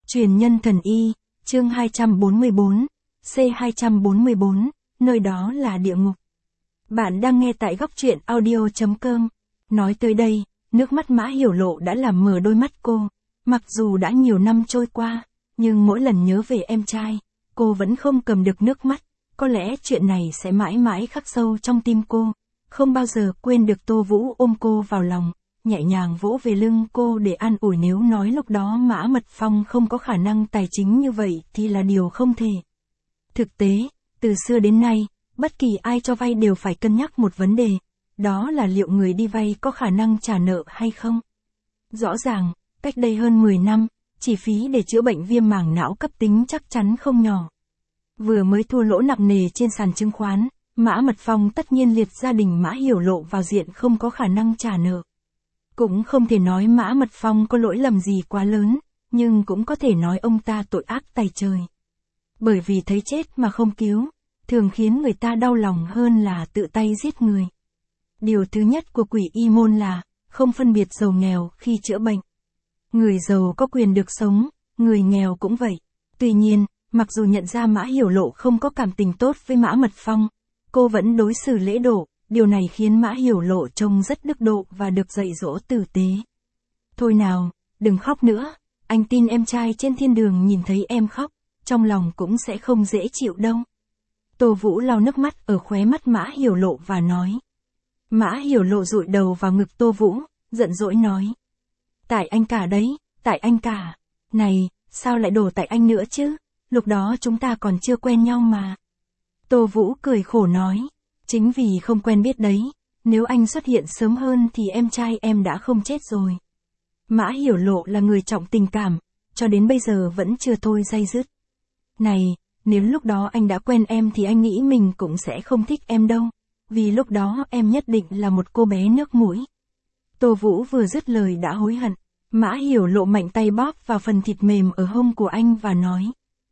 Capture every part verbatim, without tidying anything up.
Truyền nhân thần y, chương hai trăm bốn mươi bốn, C hai trăm bốn mươi bốn, nơi đó là địa ngục. Bạn đang nghe tại góc truyện audio.com. Nói tới đây, nước mắt Mã Hiểu Lộ đã làm mờ đôi mắt cô. Mặc dù đã nhiều năm trôi qua, nhưng mỗi lần nhớ về em trai, cô vẫn không cầm được nước mắt. Có lẽ chuyện này sẽ mãi mãi khắc sâu trong tim cô. Không bao giờ quên được Tô Vũ ôm cô vào lòng, nhẹ nhàng vỗ về lưng cô để an ủi. Nếu nói lúc đó Mã Mật Phong không có khả năng tài chính như vậy thì là điều không thể. Thực tế, từ xưa đến nay, bất kỳ ai cho vay đều phải cân nhắc một vấn đề, đó là liệu người đi vay có khả năng trả nợ hay không. Rõ ràng, cách đây hơn mười năm, chi phí để chữa bệnh viêm màng não cấp tính chắc chắn không nhỏ. Vừa mới thua lỗ nặng nề trên sàn chứng khoán, Mã Mật Phong tất nhiên liệt gia đình Mã Hiểu Lộ vào diện không có khả năng trả nợ. Cũng không thể nói Mã Mật Phong có lỗi lầm gì quá lớn, nhưng cũng có thể nói ông ta tội ác tày trời. Bởi vì thấy chết mà không cứu, thường khiến người ta đau lòng hơn là tự tay giết người. Điều thứ nhất của quỷ y môn là, không phân biệt giàu nghèo khi chữa bệnh. Người giàu có quyền được sống, người nghèo cũng vậy. Tuy nhiên, mặc dù nhận ra Mã Hiểu Lộ không có cảm tình tốt với Mã Mật Phong, cô vẫn đối xử lễ độ, điều này khiến Mã Hiểu Lộ trông rất đức độ và được dạy dỗ tử tế. Thôi nào, đừng khóc nữa, anh tin em trai trên thiên đường nhìn thấy em khóc, trong lòng cũng sẽ không dễ chịu đâu. Tô Vũ lau nước mắt ở khóe mắt Mã Hiểu Lộ và nói. Mã Hiểu Lộ dụi đầu vào ngực Tô Vũ, giận dỗi nói. Tại anh cả đấy, tại anh cả. Này, sao lại đổ tại anh nữa chứ, lúc đó chúng ta còn chưa quen nhau mà. Tô Vũ cười khổ nói. Chính vì không quen biết đấy, nếu anh xuất hiện sớm hơn thì em trai em đã không chết rồi. Mã Hiểu Lộ là người trọng tình cảm, cho đến bây giờ vẫn chưa thôi day dứt. Này, nếu lúc đó anh đã quen em thì anh nghĩ mình cũng sẽ không thích em đâu, vì lúc đó em nhất định là một cô bé nước mũi. Tô Vũ vừa dứt lời đã hối hận, Mã Hiểu Lộ mạnh tay bóp vào phần thịt mềm ở hông của anh và nói.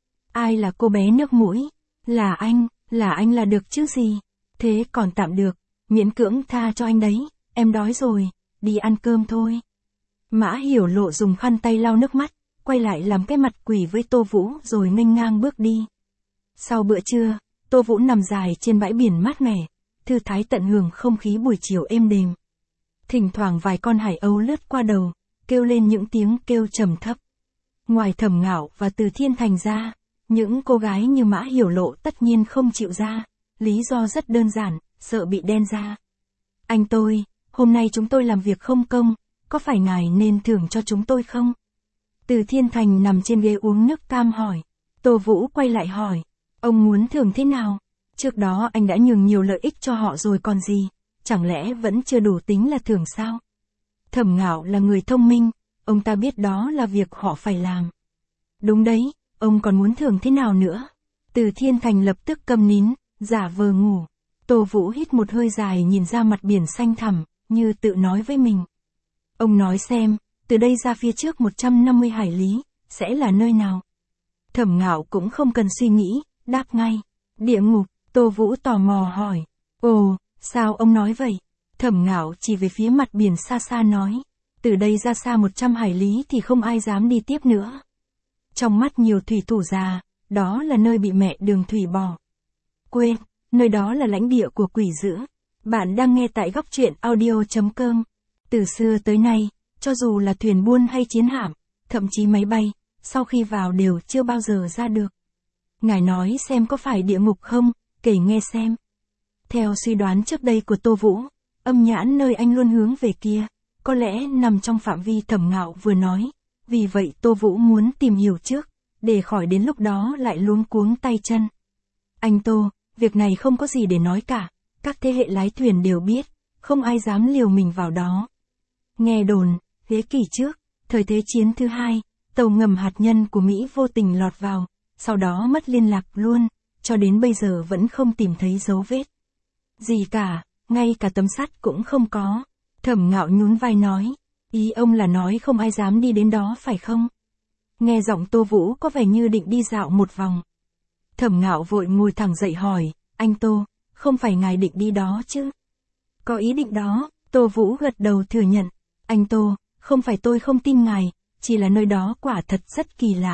Ai là cô bé nước mũi? Là anh, là anh là được chứ gì? Thế còn tạm được, miễn cưỡng tha cho anh đấy, em đói rồi, đi ăn cơm thôi. Mã Hiểu Lộ dùng khăn tay lau nước mắt, quay lại làm cái mặt quỷ với Tô Vũ rồi nghênh ngang bước đi. Sau bữa trưa, Tô Vũ nằm dài trên bãi biển mát mẻ, thư thái tận hưởng không khí buổi chiều êm đềm. Thỉnh thoảng vài con hải âu lướt qua đầu, kêu lên những tiếng kêu trầm thấp. Ngoài Thẩm Ngạo và Từ Thiên Thành ra, những cô gái như Mã Hiểu Lộ tất nhiên không chịu ra. Lý do rất đơn giản, sợ bị đen ra. Anh tôi, hôm nay chúng tôi làm việc không công, có phải ngài nên thưởng cho chúng tôi không? Từ Thiên Thành nằm trên ghế uống nước cam hỏi. Tô Vũ quay lại hỏi, ông muốn thưởng thế nào? Trước đó anh đã nhường nhiều lợi ích cho họ rồi còn gì, chẳng lẽ vẫn chưa đủ tính là thưởng sao? Thẩm Ngạo là người thông minh, ông ta biết đó là việc họ phải làm. Đúng đấy, ông còn muốn thưởng thế nào nữa? Từ Thiên Thành lập tức câm nín, giả vờ ngủ. Tô Vũ hít một hơi dài nhìn ra mặt biển xanh thẳm, như tự nói với mình. Ông nói xem, từ đây ra phía trước một trăm năm mươi hải lý, sẽ là nơi nào? Thẩm Ngạo cũng không cần suy nghĩ, đáp ngay. Địa ngục. Tô Vũ tò mò hỏi. Ồ, sao ông nói vậy? Thẩm Ngạo chỉ về phía mặt biển xa xa nói. Từ đây ra xa một trăm hải lý thì không ai dám đi tiếp nữa. Trong mắt nhiều thủy thủ già, đó là nơi bị mẹ Đường Thủy bỏ. Quên, nơi đó là lãnh địa của quỷ dữ. Bạn đang nghe tại góc truyện audio.com. Từ xưa tới nay, cho dù là thuyền buôn hay chiến hạm, thậm chí máy bay, sau khi vào đều chưa bao giờ ra được. Ngài nói xem có phải địa ngục không, kể nghe xem. Theo suy đoán trước đây của Tô Vũ, âm nhãn nơi anh luôn hướng về kia, có lẽ nằm trong phạm vi Thẩm Ngạo vừa nói, vì vậy Tô Vũ muốn tìm hiểu trước, để khỏi đến lúc đó lại luống cuống tay chân. Anh Tô, việc này không có gì để nói cả, các thế hệ lái thuyền đều biết, không ai dám liều mình vào đó. Nghe đồn, thế kỷ trước, thời Thế chiến thứ hai, tàu ngầm hạt nhân của Mỹ vô tình lọt vào, sau đó mất liên lạc luôn, cho đến bây giờ vẫn không tìm thấy dấu vết gì cả, ngay cả tấm sắt cũng không có. Thẩm Ngạo nhún vai nói, ý ông là nói không ai dám đi đến đó phải không? Nghe giọng Tô Vũ có vẻ như định đi dạo một vòng. Thẩm Ngạo vội ngồi thẳng dậy hỏi, anh Tô, không phải ngài định đi đó chứ? Có ý định đó, Tô Vũ gật đầu thừa nhận. Anh Tô, không phải tôi không tin ngài, chỉ là nơi đó quả thật rất kỳ lạ,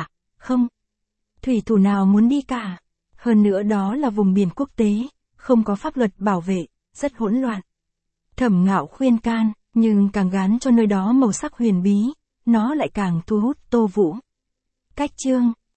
Không. Thủy thủ nào muốn đi cả. Hơn nữa đó là vùng biển quốc tế, không có pháp luật bảo vệ, rất hỗn loạn. Thẩm Ngạo khuyên can, nhưng càng gán cho nơi đó màu sắc huyền bí, nó lại càng thu hút Tô Vũ. Cách chương